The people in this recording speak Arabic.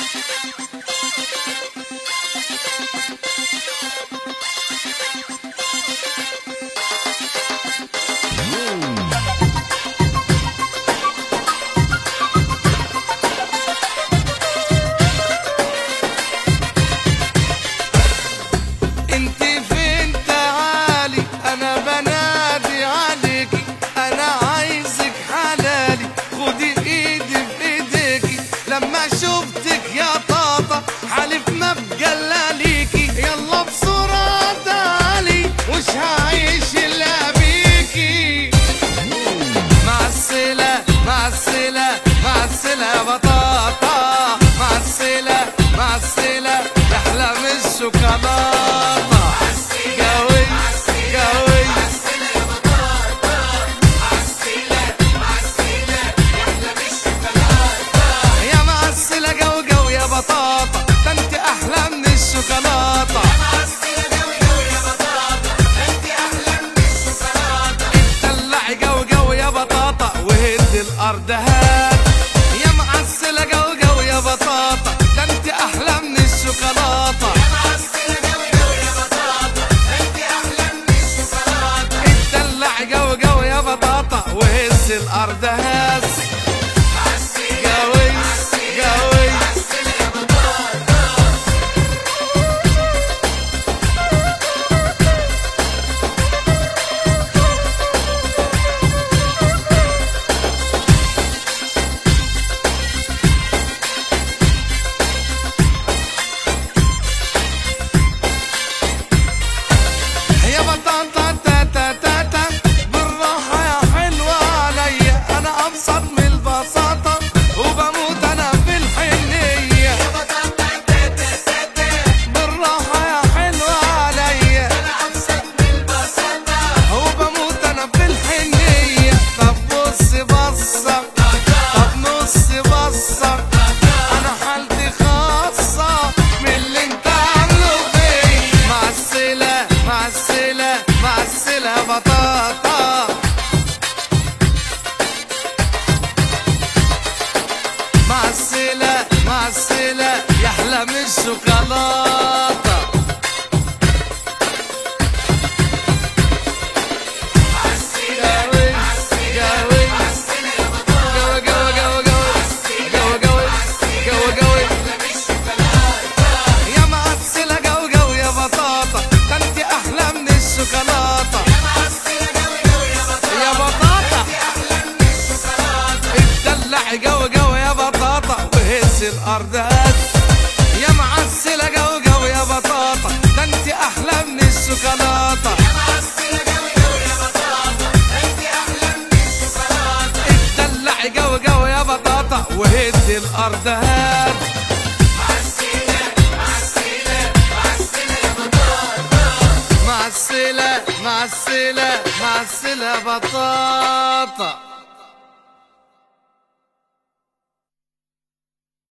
لما شفتك يا طاطا حلف ما بقى ليكي، يلا بسرعة تعالي وش هعيش الا بيكي. معسلة معسلة معسلة يا بطاطا، معسلة معسلة يحلى من الشوكولاتة. قوي قوي بطاطا، ده انت احلى من الشوكولاته. اتدلعي قوي قوي يا بطاطا وهد الارض هات. يا معسله قوي قوي يا بطاطا، ده انت احلى من الشوكولاته. اتدلعي قوي قوي يا بطاطا وهز الارض هات. قوي قوي يا بطاطا تا تا تا تا، بالراحة يا حلوة عليا، أنا أبسط من البساطة وبموت أنا في الحنية. يا بطاطا تا تا تا تا، بالراحة يا حلوة عليا، أنا أبسط من البساطة وبموت أنا في الحنية. طب بص بصة، طب نص بصة، أنا حالتي خاصة من اللي أنت عامله فيا. معسلة معسلة معسلة بطاطا، معسلة معسلة يحلى من الشوكولاتة. يا معسلة قوي قوي يا بطاطا، ده انت احلى من الشوكولاتة. يا بطاطا اتدلعي قوي قوي يا بطاطا وهز الارض هات. يا معسلة قوي قوي يا بطاطا، ده انت احلى من الشوكولاتة. اتدلعي قوي قوي يا بطاطا وهز الارض هات. معسلة معسلة معسلة بطاطا.